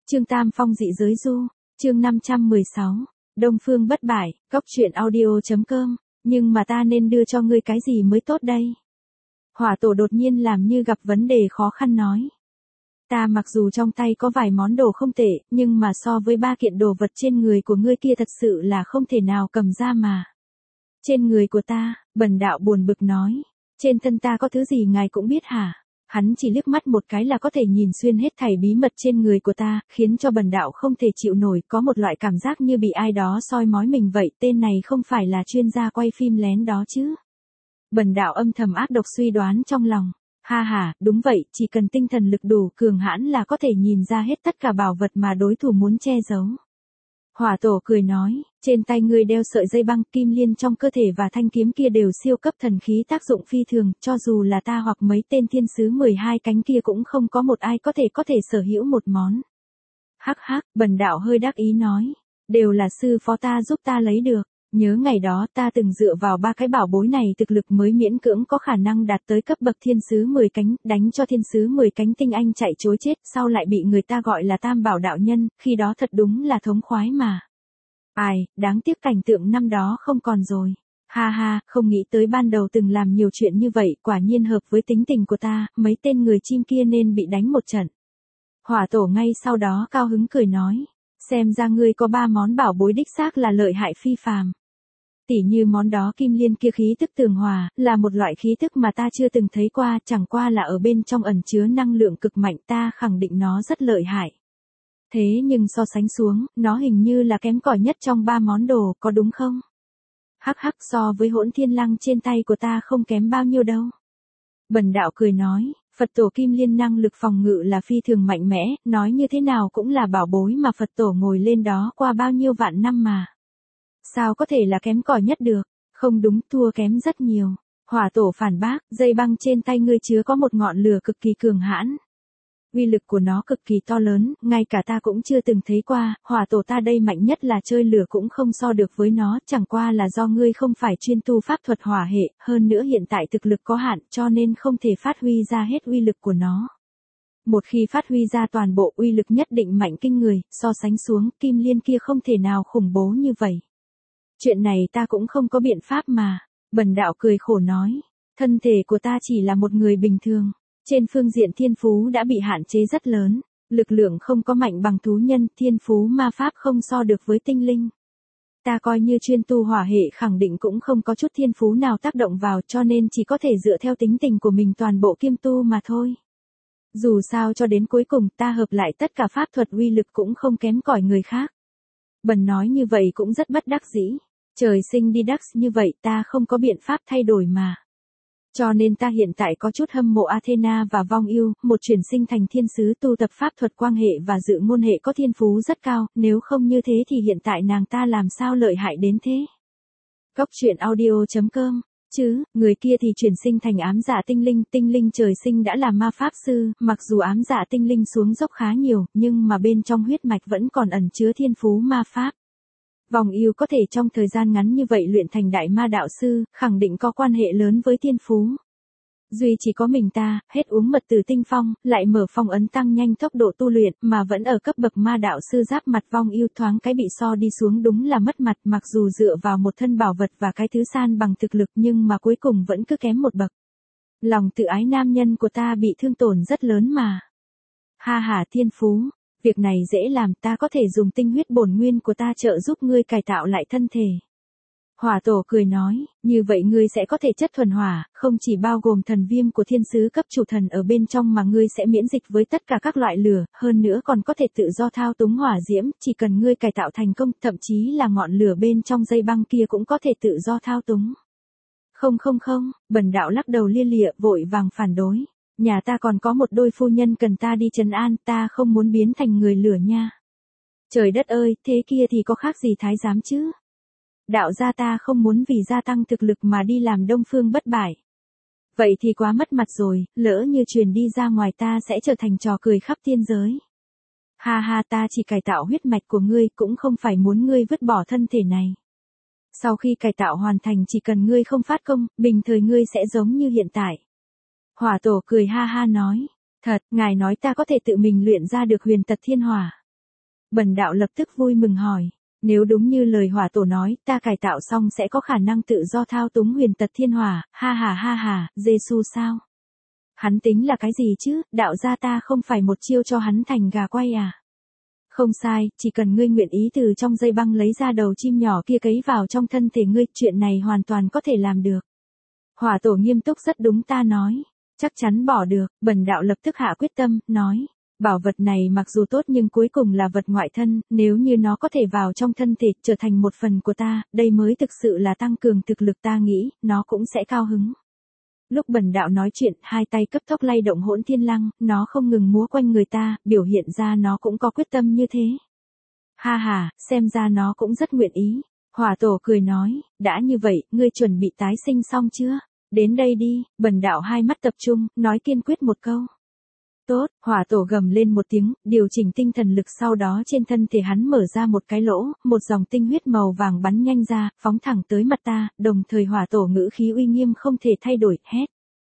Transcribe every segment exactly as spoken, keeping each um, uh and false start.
Chương Tam Phong dị giới du, chương năm trăm mười sáu, Đông Phương bất bại, góc truyện audio.com, nhưng mà ta nên đưa cho ngươi cái gì mới tốt đây? Hỏa tổ đột nhiên làm như gặp vấn đề khó khăn nói. Ta mặc dù trong tay có vài món đồ không tệ, nhưng mà so với ba kiện đồ vật trên người của ngươi kia thật sự là không thể nào cầm ra mà. Trên người của ta, Bần đạo buồn bực nói, trên thân ta có thứ gì ngài cũng biết hả? Hắn chỉ liếc mắt một cái là có thể nhìn xuyên hết thảy bí mật trên người của ta, khiến cho Bần đạo không thể chịu nổi, có một loại cảm giác như bị ai đó soi mói mình vậy, tên này không phải là chuyên gia quay phim lén đó chứ. Bần đạo âm thầm ác độc suy đoán trong lòng. Ha ha, đúng vậy, chỉ cần tinh thần lực đủ cường hãn là có thể nhìn ra hết tất cả bảo vật mà đối thủ muốn che giấu. Hỏa tổ cười nói, trên tay ngươi đeo sợi dây băng, kim liên trong cơ thể và thanh kiếm kia đều siêu cấp thần khí tác dụng phi thường, cho dù là ta hoặc mấy tên thiên sứ mười hai cánh kia cũng không có một ai có thể có thể sở hữu một món. Hắc hắc, Bần đạo hơi đắc ý nói, đều là sư phó ta giúp ta lấy được. Nhớ ngày đó ta từng dựa vào ba cái bảo bối này thực lực mới miễn cưỡng có khả năng đạt tới cấp bậc thiên sứ mười cánh, đánh cho thiên sứ mười cánh tinh anh chạy chối chết, sau lại bị người ta gọi là tam bảo đạo nhân, khi đó thật đúng là thống khoái mà. Ai, đáng tiếc cảnh tượng năm đó không còn rồi. Ha ha, không nghĩ tới ban đầu từng làm nhiều chuyện như vậy, quả nhiên hợp với tính tình của ta, mấy tên người chim kia nên bị đánh một trận. Hỏa tổ ngay sau đó cao hứng cười nói, xem ra ngươi có ba món bảo bối đích xác là lợi hại phi phàm. Tỉ như món đó kim liên kia khí tức tường hòa, là một loại khí tức mà ta chưa từng thấy qua, chẳng qua là ở bên trong ẩn chứa năng lượng cực mạnh, ta khẳng định nó rất lợi hại. Thế nhưng so sánh xuống, nó hình như là kém cỏi nhất trong ba món đồ, có đúng không? Hắc hắc, so với hỗn thiên lăng trên tay của ta không kém bao nhiêu đâu. Bần đạo cười nói, Phật tổ kim liên năng lực phòng ngự là phi thường mạnh mẽ, nói như thế nào cũng là bảo bối mà Phật tổ ngồi lên đó qua bao nhiêu vạn năm mà. Sao có thể là kém cỏi nhất được? Không đúng, thua kém rất nhiều. Hỏa tổ phản bác, dây băng trên tay ngươi chứa có một ngọn lửa cực kỳ cường hãn. Uy lực của nó cực kỳ to lớn, ngay cả ta cũng chưa từng thấy qua, hỏa tổ ta đây mạnh nhất là chơi lửa cũng không so được với nó, chẳng qua là do ngươi không phải chuyên tu pháp thuật hỏa hệ, hơn nữa hiện tại thực lực có hạn cho nên không thể phát huy ra hết uy lực của nó. Một khi phát huy ra toàn bộ uy lực nhất định mạnh kinh người, so sánh xuống, kim liên kia không thể nào khủng bố như vậy. Chuyện này ta cũng không có biện pháp mà. Bần đạo cười khổ nói, thân thể của ta chỉ là một người bình thường. Trên phương diện thiên phú đã bị hạn chế rất lớn, lực lượng không có mạnh bằng thú nhân, thiên phú ma pháp không so được với tinh linh. Ta coi như chuyên tu hỏa hệ khẳng định cũng không có chút thiên phú nào tác động vào cho nên chỉ có thể dựa theo tính tình của mình toàn bộ kiêm tu mà thôi. Dù sao cho đến cuối cùng ta hợp lại tất cả pháp thuật uy lực cũng không kém cỏi người khác. Bần nói như vậy cũng rất bất đắc dĩ. Trời sinh đi đắc như vậy ta không có biện pháp thay đổi mà. Cho nên ta hiện tại có chút hâm mộ Athena và Vong Yêu, một chuyển sinh thành thiên sứ tu tập pháp thuật quang hệ và dự ngôn hệ có thiên phú rất cao, nếu không như thế thì hiện tại nàng ta làm sao lợi hại đến thế. Góc truyện audio.com, chứ, người kia thì chuyển sinh thành ám dạ tinh linh, tinh linh trời sinh đã là ma pháp sư, mặc dù ám dạ tinh linh xuống dốc khá nhiều, nhưng mà bên trong huyết mạch vẫn còn ẩn chứa thiên phú ma pháp. Vòng yêu có thể trong thời gian ngắn như vậy luyện thành đại ma đạo sư, khẳng định có quan hệ lớn với thiên phú. Duy chỉ có mình ta, hết uống mật từ tinh phong, lại mở phong ấn tăng nhanh tốc độ tu luyện, mà vẫn ở cấp bậc ma đạo sư giáp mặt vong yêu thoáng cái bị so đi xuống đúng là mất mặt, mặc dù dựa vào một thân bảo vật và cái thứ san bằng thực lực nhưng mà cuối cùng vẫn cứ kém một bậc. Lòng tự ái nam nhân của ta bị thương tổn rất lớn mà. Ha ha thiên phú. Việc này dễ làm, ta có thể dùng tinh huyết bổn nguyên của ta trợ giúp ngươi cải tạo lại thân thể. Hỏa tổ cười nói, như vậy ngươi sẽ có thể chất thuần hỏa, không chỉ bao gồm thần viêm của thiên sứ cấp chủ thần ở bên trong mà ngươi sẽ miễn dịch với tất cả các loại lửa, hơn nữa còn có thể tự do thao túng hỏa diễm, chỉ cần ngươi cải tạo thành công, thậm chí là ngọn lửa bên trong dây băng kia cũng có thể tự do thao túng. Không không không, Bần đạo lắc đầu lia lịa vội vàng phản đối. Nhà ta còn có một đôi phu nhân cần ta đi trấn an, ta không muốn biến thành người lửa nha. Trời đất ơi, thế kia thì có khác gì thái giám chứ? Đạo gia ta không muốn vì gia tăng thực lực mà đi làm Đông Phương bất bại. Vậy thì quá mất mặt rồi, lỡ như truyền đi ra ngoài ta sẽ trở thành trò cười khắp thiên giới. Ha ha, ta chỉ cải tạo huyết mạch của ngươi, cũng không phải muốn ngươi vứt bỏ thân thể này. Sau khi cải tạo hoàn thành chỉ cần ngươi không phát công, bình thời ngươi sẽ giống như hiện tại. Hỏa tổ cười ha ha nói, thật, ngài nói ta có thể tự mình luyện ra được huyền tật thiên hỏa. Bần đạo lập tức vui mừng hỏi, nếu đúng như lời hỏa tổ nói, ta cải tạo xong sẽ có khả năng tự do thao túng huyền tật thiên hỏa, ha ha ha ha, Giê-xu sao? Hắn tính là cái gì chứ, đạo gia ta không phải một chiêu cho hắn thành gà quay à? Không sai, chỉ cần ngươi nguyện ý từ trong dây băng lấy ra đầu chim nhỏ kia cấy vào trong thân thể ngươi, chuyện này hoàn toàn có thể làm được. Hỏa tổ nghiêm túc rất đúng ta nói, chắc chắn bỏ được, bần đạo lập tức hạ quyết tâm, nói. Bảo vật này mặc dù tốt nhưng cuối cùng là vật ngoại thân, nếu như nó có thể vào trong thân thể, trở thành một phần của ta, đây mới thực sự là tăng cường thực lực ta nghĩ, nó cũng sẽ cao hứng. Lúc bần đạo nói chuyện, hai tay cấp tốc lay động hỗn thiên lăng, nó không ngừng múa quanh người ta, biểu hiện ra nó cũng có quyết tâm như thế. Ha ha, xem ra nó cũng rất nguyện ý. Hỏa tổ cười nói, đã như vậy, ngươi chuẩn bị tái sinh xong chưa? Đến đây đi, bần đạo hai mắt tập trung, nói kiên quyết một câu. Tốt, hỏa tổ gầm lên một tiếng, điều chỉnh tinh thần lực, sau đó trên thân thể hắn mở ra một cái lỗ, một dòng tinh huyết màu vàng bắn nhanh ra, phóng thẳng tới mặt ta, đồng thời hỏa tổ ngữ khí uy nghiêm không thể thay đổi, hét.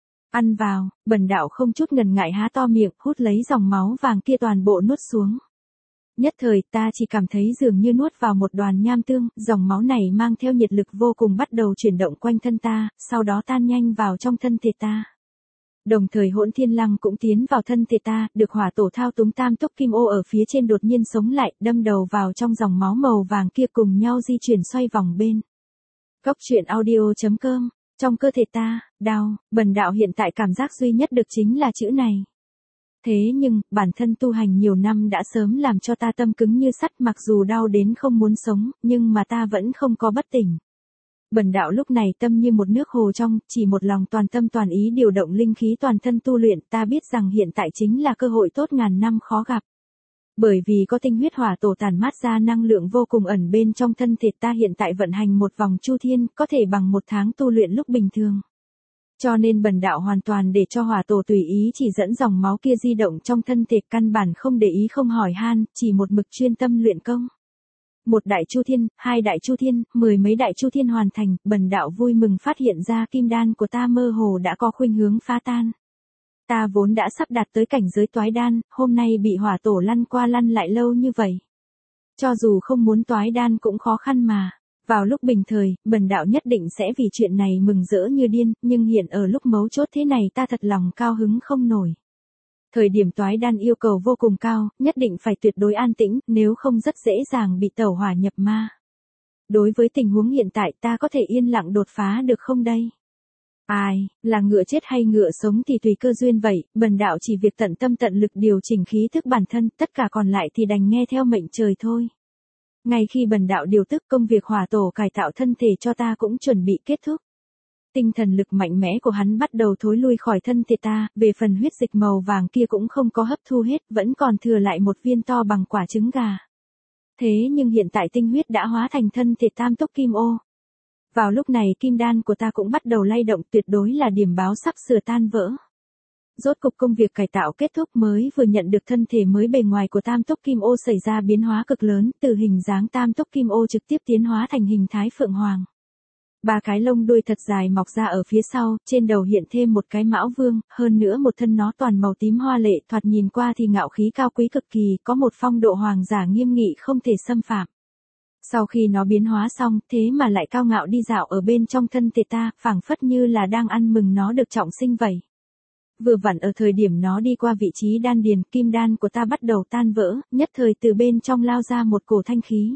Ăn vào, bần đạo không chút ngần ngại há to miệng, hút lấy dòng máu vàng kia toàn bộ nuốt xuống. Nhất thời ta chỉ cảm thấy dường như nuốt vào một đoàn nham tương, dòng máu này mang theo nhiệt lực vô cùng bắt đầu chuyển động quanh thân ta, sau đó tan nhanh vào trong thân thể ta. Đồng thời hỗn thiên lăng cũng tiến vào thân thể ta, được hỏa tổ thao túng tam túc kim ô ở phía trên đột nhiên sống lại, đâm đầu vào trong dòng máu màu vàng kia cùng nhau di chuyển xoay vòng bên. Góc truyện audio chấm com, trong cơ thể ta, đau, bần đạo hiện tại cảm giác duy nhất được chính là chữ này. Thế nhưng, bản thân tu hành nhiều năm đã sớm làm cho ta tâm cứng như sắt, mặc dù đau đến không muốn sống, nhưng mà ta vẫn không có bất tỉnh. Bần đạo lúc này tâm như một nước hồ trong, chỉ một lòng toàn tâm toàn ý điều động linh khí toàn thân tu luyện, ta biết rằng hiện tại chính là cơ hội tốt ngàn năm khó gặp. Bởi vì có tinh huyết hỏa tổ tản mát ra năng lượng vô cùng ẩn bên trong thân thể ta, hiện tại vận hành một vòng chu thiên, có thể bằng một tháng tu luyện lúc bình thường. Cho nên bần đạo hoàn toàn để cho hỏa tổ tùy ý chỉ dẫn dòng máu kia di động trong thân thể, căn bản không để ý không hỏi han, chỉ một mực chuyên tâm luyện công. Một đại chu thiên, hai đại chu thiên, mười mấy đại chu thiên hoàn thành, bần đạo vui mừng phát hiện ra kim đan của ta mơ hồ đã có khuynh hướng phá tan. Ta vốn đã sắp đạt tới cảnh giới toái đan, hôm nay bị hỏa tổ lăn qua lăn lại lâu như vậy. Cho dù không muốn toái đan cũng khó khăn mà. Vào lúc bình thời, bần đạo nhất định sẽ vì chuyện này mừng rỡ như điên, nhưng hiện ở lúc mấu chốt thế này ta thật lòng cao hứng không nổi. Thời điểm toái đan yêu cầu vô cùng cao, nhất định phải tuyệt đối an tĩnh, nếu không rất dễ dàng bị tẩu hỏa nhập ma. Đối với tình huống hiện tại ta có thể yên lặng đột phá được không đây? Ai, là ngựa chết hay ngựa sống thì tùy cơ duyên vậy, bần đạo chỉ việc tận tâm tận lực điều chỉnh khí thức bản thân, tất cả còn lại thì đành nghe theo mệnh trời thôi. Ngay khi bần đạo điều tức, công việc hỏa tổ cải tạo thân thể cho ta cũng chuẩn bị kết thúc. Tinh thần lực mạnh mẽ của hắn bắt đầu thối lui khỏi thân thể ta, về phần huyết dịch màu vàng kia cũng không có hấp thu hết, vẫn còn thừa lại một viên to bằng quả trứng gà. Thế nhưng hiện tại tinh huyết đã hóa thành thân thể tam túc kim ô. Vào lúc này kim đan của ta cũng bắt đầu lay động, tuyệt đối là điểm báo sắp sửa tan vỡ. Rốt cục công việc cải tạo kết thúc, mới vừa nhận được thân thể mới bề ngoài của tam túc kim ô xảy ra biến hóa cực lớn, từ hình dáng tam túc kim ô trực tiếp tiến hóa thành hình thái phượng hoàng. Ba cái lông đuôi thật dài mọc ra ở phía sau, trên đầu hiện thêm một cái mão vương, hơn nữa một thân nó toàn màu tím hoa lệ, thoạt nhìn qua thì ngạo khí cao quý cực kỳ, có một phong độ hoàng giả nghiêm nghị không thể xâm phạm. Sau khi nó biến hóa xong, thế mà lại cao ngạo đi dạo ở bên trong thân thể ta, phảng phất như là đang ăn mừng nó được trọng sinh vậy. Vừa vặn ở thời điểm nó đi qua vị trí đan điền, kim đan của ta bắt đầu tan vỡ, nhất thời từ bên trong lao ra một cổ thanh khí.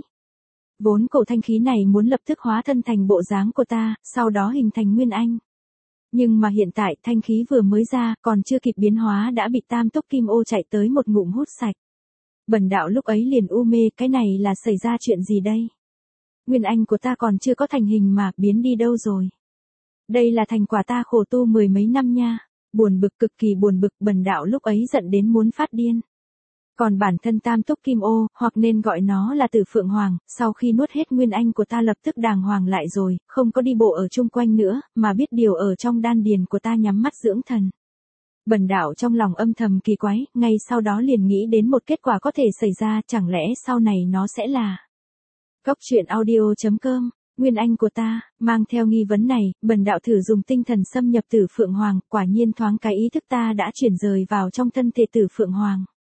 Vốn cổ thanh khí này muốn lập tức hóa thân thành bộ dáng của ta, sau đó hình thành nguyên anh. Nhưng mà hiện tại thanh khí vừa mới ra, còn chưa kịp biến hóa đã bị tam túc kim ô chạy tới một ngụm hút sạch. Bần đạo lúc ấy liền u mê, cái này là xảy ra chuyện gì đây? Nguyên anh của ta còn chưa có thành hình mà, biến đi đâu rồi? Đây là thành quả ta khổ tu mười mấy năm nha. Buồn bực, cực kỳ buồn bực, bần đạo lúc ấy giận đến muốn phát điên. Còn bản thân tam túc kim ô, hoặc nên gọi nó là tử phượng hoàng, sau khi nuốt hết nguyên anh của ta lập tức đàng hoàng lại rồi, không có đi bộ ở chung quanh nữa, mà biết điều ở trong đan điền của ta nhắm mắt dưỡng thần. Bần đạo trong lòng âm thầm kỳ quái, ngay sau đó liền nghĩ đến một kết quả có thể xảy ra, chẳng lẽ sau này nó sẽ là. Góc truyện audio chấm com, nguyên anh của ta, mang theo nghi vấn này, bần đạo thử dùng tinh thần xâm nhập tử phượng hoàng, quả nhiên thoáng cái ý thức ta đã chuyển rời vào trong thân thể tử phượng hoàng.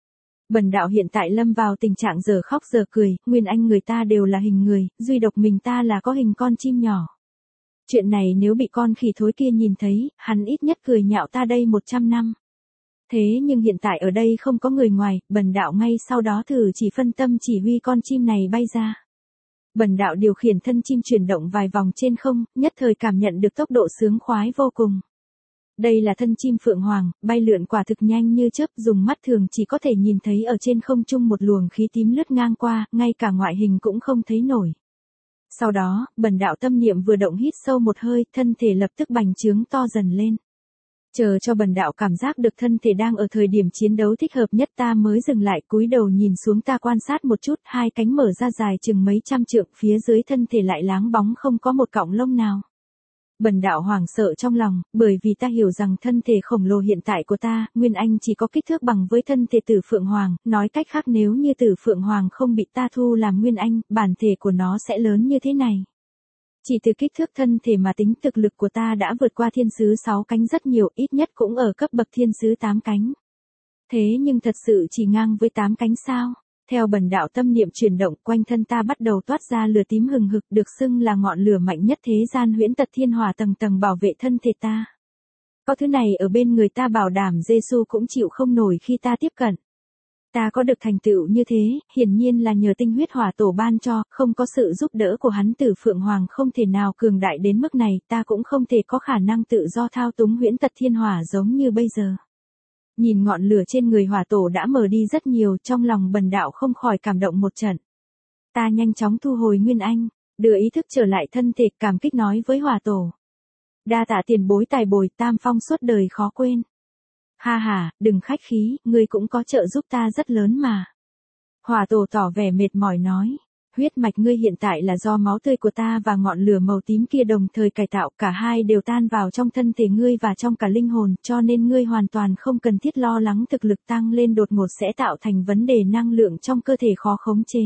Bần đạo hiện tại lâm vào tình trạng giờ khóc giờ cười, nguyên anh người ta đều là hình người, duy độc mình ta là có hình con chim nhỏ. Chuyện này nếu bị con khỉ thối kia nhìn thấy, hắn ít nhất cười nhạo ta đây một trăm năm. Thế nhưng hiện tại ở đây không có người ngoài, bần đạo ngay sau đó thử chỉ phân tâm chỉ huy con chim này bay ra. Bần đạo điều khiển thân chim chuyển động vài vòng trên không, nhất thời cảm nhận được tốc độ sướng khoái vô cùng. Đây là thân chim phượng hoàng, bay lượn quả thực nhanh như chớp, dùng mắt thường chỉ có thể nhìn thấy ở trên không trung một luồng khí tím lướt ngang qua, ngay cả ngoại hình cũng không thấy nổi. Sau đó, bần đạo tâm niệm vừa động hít sâu một hơi, thân thể lập tức bành trướng to dần lên. Chờ cho bần đạo cảm giác được thân thể đang ở thời điểm chiến đấu thích hợp nhất ta mới dừng lại, cúi đầu nhìn xuống ta quan sát một chút, hai cánh mở ra dài chừng mấy trăm trượng, phía dưới thân thể lại láng bóng không có một cọng lông nào. Bần đạo hoảng sợ trong lòng, bởi vì ta hiểu rằng thân thể khổng lồ hiện tại của ta, Nguyên Anh chỉ có kích thước bằng với thân thể Tử Phượng Hoàng, nói cách khác nếu như Tử Phượng Hoàng không bị ta thu làm Nguyên Anh, bản thể của nó sẽ lớn như thế này. Chỉ từ kích thước thân thể mà tính thực lực của ta đã vượt qua thiên sứ sáu cánh rất nhiều, ít nhất cũng ở cấp bậc thiên sứ tám cánh. Thế nhưng thật sự chỉ ngang với tám cánh sao? Theo bần đạo tâm niệm chuyển động, quanh thân ta bắt đầu toát ra lửa tím hừng hực, được xưng là ngọn lửa mạnh nhất thế gian, huyễn tật thiên hỏa tầng tầng bảo vệ thân thể ta. Có thứ này ở bên người ta bảo đảm Giê-xu cũng chịu không nổi khi ta tiếp cận. Ta có được thành tựu như thế, hiển nhiên là nhờ tinh huyết hỏa tổ ban cho, không có sự giúp đỡ của hắn Tử Phượng Hoàng không thể nào cường đại đến mức này, ta cũng không thể có khả năng tự do thao túng huyễn tật thiên hỏa giống như bây giờ. Nhìn ngọn lửa trên người hỏa tổ đã mở đi rất nhiều, trong lòng bần đạo không khỏi cảm động một trận. Ta nhanh chóng thu hồi Nguyên Anh, đưa ý thức trở lại thân thể, cảm kích nói với hỏa tổ. Đa tạ tiền bối tài bồi, tam phong suốt đời khó quên. Ha ha, đừng khách khí, ngươi cũng có trợ giúp ta rất lớn mà. Hỏa tổ tỏ vẻ mệt mỏi nói, huyết mạch ngươi hiện tại là do máu tươi của ta và ngọn lửa màu tím kia đồng thời cải tạo, cả hai đều tan vào trong thân thể ngươi và trong cả linh hồn, cho nên ngươi hoàn toàn không cần thiết lo lắng thực lực tăng lên đột ngột sẽ tạo thành vấn đề năng lượng trong cơ thể khó khống chế.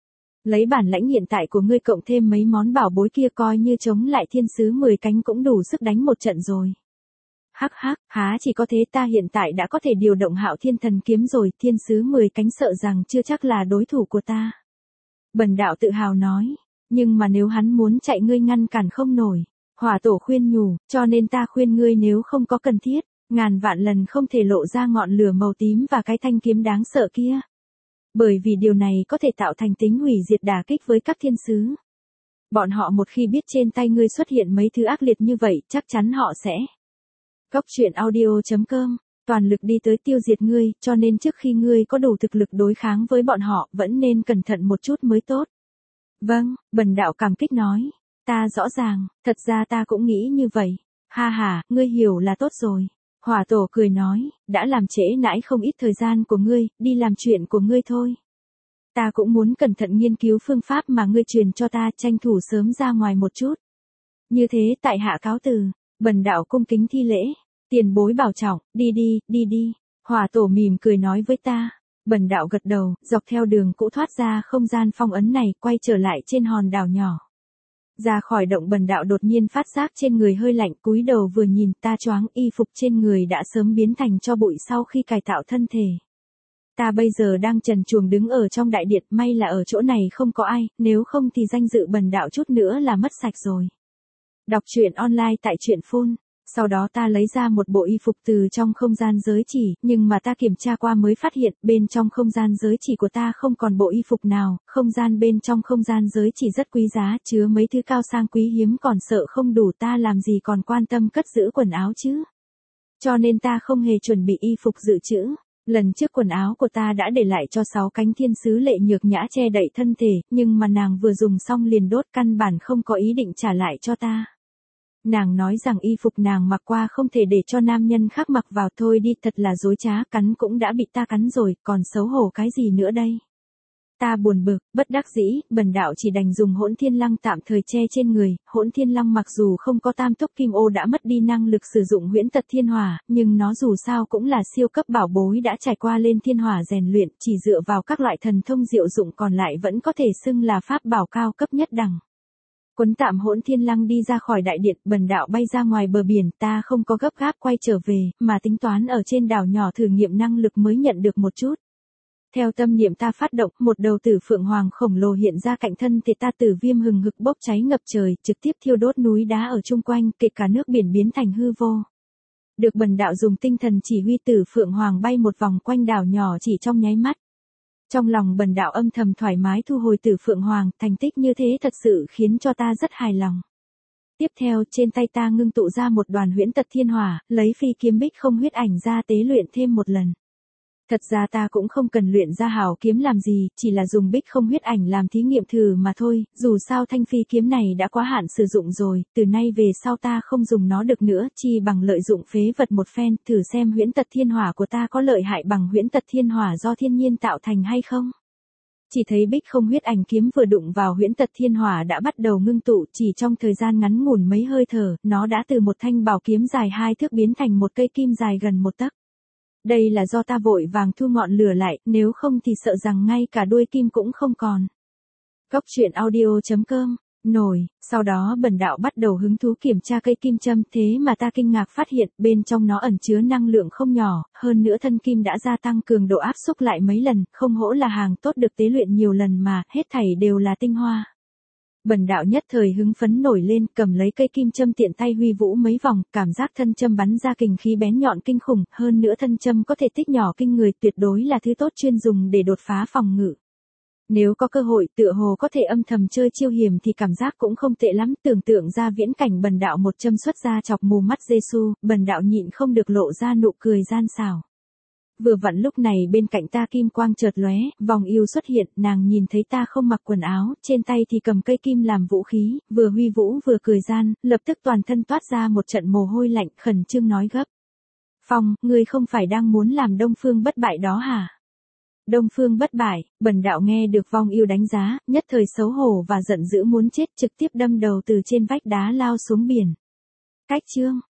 Lấy bản lãnh hiện tại của ngươi cộng thêm mấy món bảo bối kia coi như chống lại thiên sứ mười cánh cũng đủ sức đánh một trận rồi. Hắc hắc, há chỉ có thế, ta hiện tại đã có thể điều động Hạo Thiên Thần Kiếm rồi, thiên sứ mười cánh sợ rằng chưa chắc là đối thủ của ta. Bần đạo tự hào nói, nhưng mà nếu hắn muốn chạy ngươi ngăn cản không nổi. Hỏa tổ khuyên nhủ, cho nên ta khuyên ngươi nếu không có cần thiết, ngàn vạn lần không thể lộ ra ngọn lửa màu tím và cái thanh kiếm đáng sợ kia. Bởi vì điều này có thể tạo thành tính hủy diệt đả kích với các thiên sứ. Bọn họ một khi biết trên tay ngươi xuất hiện mấy thứ ác liệt như vậy, chắc chắn họ sẽ. Góc truyện audio chấm com, toàn lực đi tới tiêu diệt ngươi, cho nên trước khi ngươi có đủ thực lực đối kháng với bọn họ, vẫn nên cẩn thận một chút mới tốt. Vâng, bần đạo cảm kích nói, ta rõ ràng, thật ra ta cũng nghĩ như vậy. Ha ha, ngươi hiểu là tốt rồi. Hỏa tổ cười nói, đã làm trễ nãi không ít thời gian của ngươi, đi làm chuyện của ngươi thôi. Ta cũng muốn cẩn thận nghiên cứu phương pháp mà ngươi truyền cho ta, tranh thủ sớm ra ngoài một chút. Như thế tại hạ cáo từ, bần đạo cung kính thi lễ, tiền bối bảo trọng, đi đi, đi đi. Hỏa tổ mỉm cười nói với ta, bần đạo gật đầu, dọc theo đường cũ thoát ra không gian phong ấn này, quay trở lại trên hòn đảo nhỏ. Ra khỏi động bần đạo đột nhiên phát giác trên người hơi lạnh, cúi đầu vừa nhìn ta choáng, y phục trên người đã sớm biến thành tro bụi sau khi cải tạo thân thể. Ta bây giờ đang trần truồng đứng ở trong đại điện, may là ở chỗ này không có ai, nếu không thì danh dự bần đạo chút nữa là mất sạch rồi. Đọc truyện online tại truyện phun. Sau đó ta lấy ra một bộ y phục từ trong không gian giới chỉ, nhưng mà ta kiểm tra qua mới phát hiện, bên trong không gian giới chỉ của ta không còn bộ y phục nào, không gian bên trong không gian giới chỉ rất quý giá, chứa mấy thứ cao sang quý hiếm còn sợ không đủ, ta làm gì còn quan tâm cất giữ quần áo chứ. Cho nên ta không hề chuẩn bị y phục dự trữ. Lần trước quần áo của ta đã để lại cho sáu cánh thiên sứ Lệ Nhược Nhã che đậy thân thể, nhưng mà nàng vừa dùng xong liền đốt, căn bản không có ý định trả lại cho ta. Nàng nói rằng y phục nàng mặc qua không thể để cho nam nhân khác mặc vào, thôi đi, thật là dối trá, cắn cũng đã bị ta cắn rồi, còn xấu hổ cái gì nữa đây. Ta buồn bực, bất đắc dĩ, bần đạo chỉ đành dùng Hỗn Thiên Lăng tạm thời che trên người. Hỗn Thiên Lăng mặc dù không có tam túc kim ô đã mất đi năng lực sử dụng huyễn tật thiên hỏa, nhưng nó dù sao cũng là siêu cấp bảo bối đã trải qua lên thiên hỏa rèn luyện, chỉ dựa vào các loại thần thông diệu dụng còn lại vẫn có thể xưng là pháp bảo cao cấp nhất đẳng. Quấn tạm Hỗn Thiên Lăng đi ra khỏi đại điện, bần đạo bay ra ngoài bờ biển, ta không có gấp gáp quay trở về, mà tính toán ở trên đảo nhỏ thử nghiệm năng lực mới nhận được một chút. Theo tâm niệm ta phát động, một đầu tử phượng hoàng khổng lồ hiện ra cạnh thân thể ta, tử viêm hừng hực bốc cháy ngập trời, trực tiếp thiêu đốt núi đá ở chung quanh, kể cả nước biển biến thành hư vô. Được bần đạo dùng tinh thần chỉ huy, tử phượng hoàng bay một vòng quanh đảo nhỏ chỉ trong nháy mắt. Trong lòng bần đạo âm thầm thoải mái thu hồi tử phượng hoàng, thành tích như thế thật sự khiến cho ta rất hài lòng. Tiếp theo, trên tay ta ngưng tụ ra một đoàn huyễn tật thiên hỏa, lấy phi kiếm bích không huyết ảnh ra tế luyện thêm một lần. Thật ra ta cũng không cần luyện ra hảo kiếm làm gì, chỉ là dùng bích không huyết ảnh làm thí nghiệm thử mà thôi, dù sao thanh phi kiếm này đã quá hạn sử dụng rồi, từ nay về sau ta không dùng nó được nữa, chi bằng lợi dụng phế vật một phen, thử xem huyễn tật thiên hỏa của ta có lợi hại bằng huyễn tật thiên hỏa do thiên nhiên tạo thành hay không. Chỉ thấy bích không huyết ảnh kiếm vừa đụng vào huyễn tật thiên hỏa đã bắt đầu ngưng tụ, chỉ trong thời gian ngắn ngủn mấy hơi thở, nó đã từ một thanh bảo kiếm dài hai thước biến thành một cây kim dài gần một tấc. Đây là do ta vội vàng thu ngọn lửa lại, nếu không thì sợ rằng ngay cả đuôi kim cũng không còn. Góc truyện audio chấm com, nổi, sau đó bần đạo bắt đầu hứng thú kiểm tra cây kim châm, thế mà ta kinh ngạc phát hiện bên trong nó ẩn chứa năng lượng không nhỏ, hơn nữa thân kim đã gia tăng cường độ áp xúc lại mấy lần, không hổ là hàng tốt được tế luyện nhiều lần mà, hết thảy đều là tinh hoa. Bần đạo nhất thời hứng phấn nổi lên, cầm lấy cây kim châm tiện tay huy vũ mấy vòng, cảm giác thân châm bắn ra kình khí bén nhọn kinh khủng, hơn nữa thân châm có thể tích nhỏ kinh người, tuyệt đối là thứ tốt chuyên dùng để đột phá phòng ngự. Nếu có cơ hội tựa hồ có thể âm thầm chơi chiêu hiểm thì cảm giác cũng không tệ lắm, tưởng tượng ra viễn cảnh bần đạo một châm xuất ra chọc mù mắt Giêsu, bần đạo nhịn không được lộ ra nụ cười gian xảo. Vừa vặn lúc này bên cạnh ta kim quang chợt lóe, vòng yêu xuất hiện, nàng nhìn thấy ta không mặc quần áo, trên tay thì cầm cây kim làm vũ khí, vừa huy vũ vừa cười gian, lập tức toàn thân toát ra một trận mồ hôi lạnh, khẩn trương nói gấp. Phong, ngươi không phải đang muốn làm Đông Phương bất bại đó hả? Đông Phương bất bại, bần đạo nghe được vong yêu đánh giá, nhất thời xấu hổ và giận dữ muốn chết, trực tiếp đâm đầu từ trên vách đá lao xuống biển. Cách chương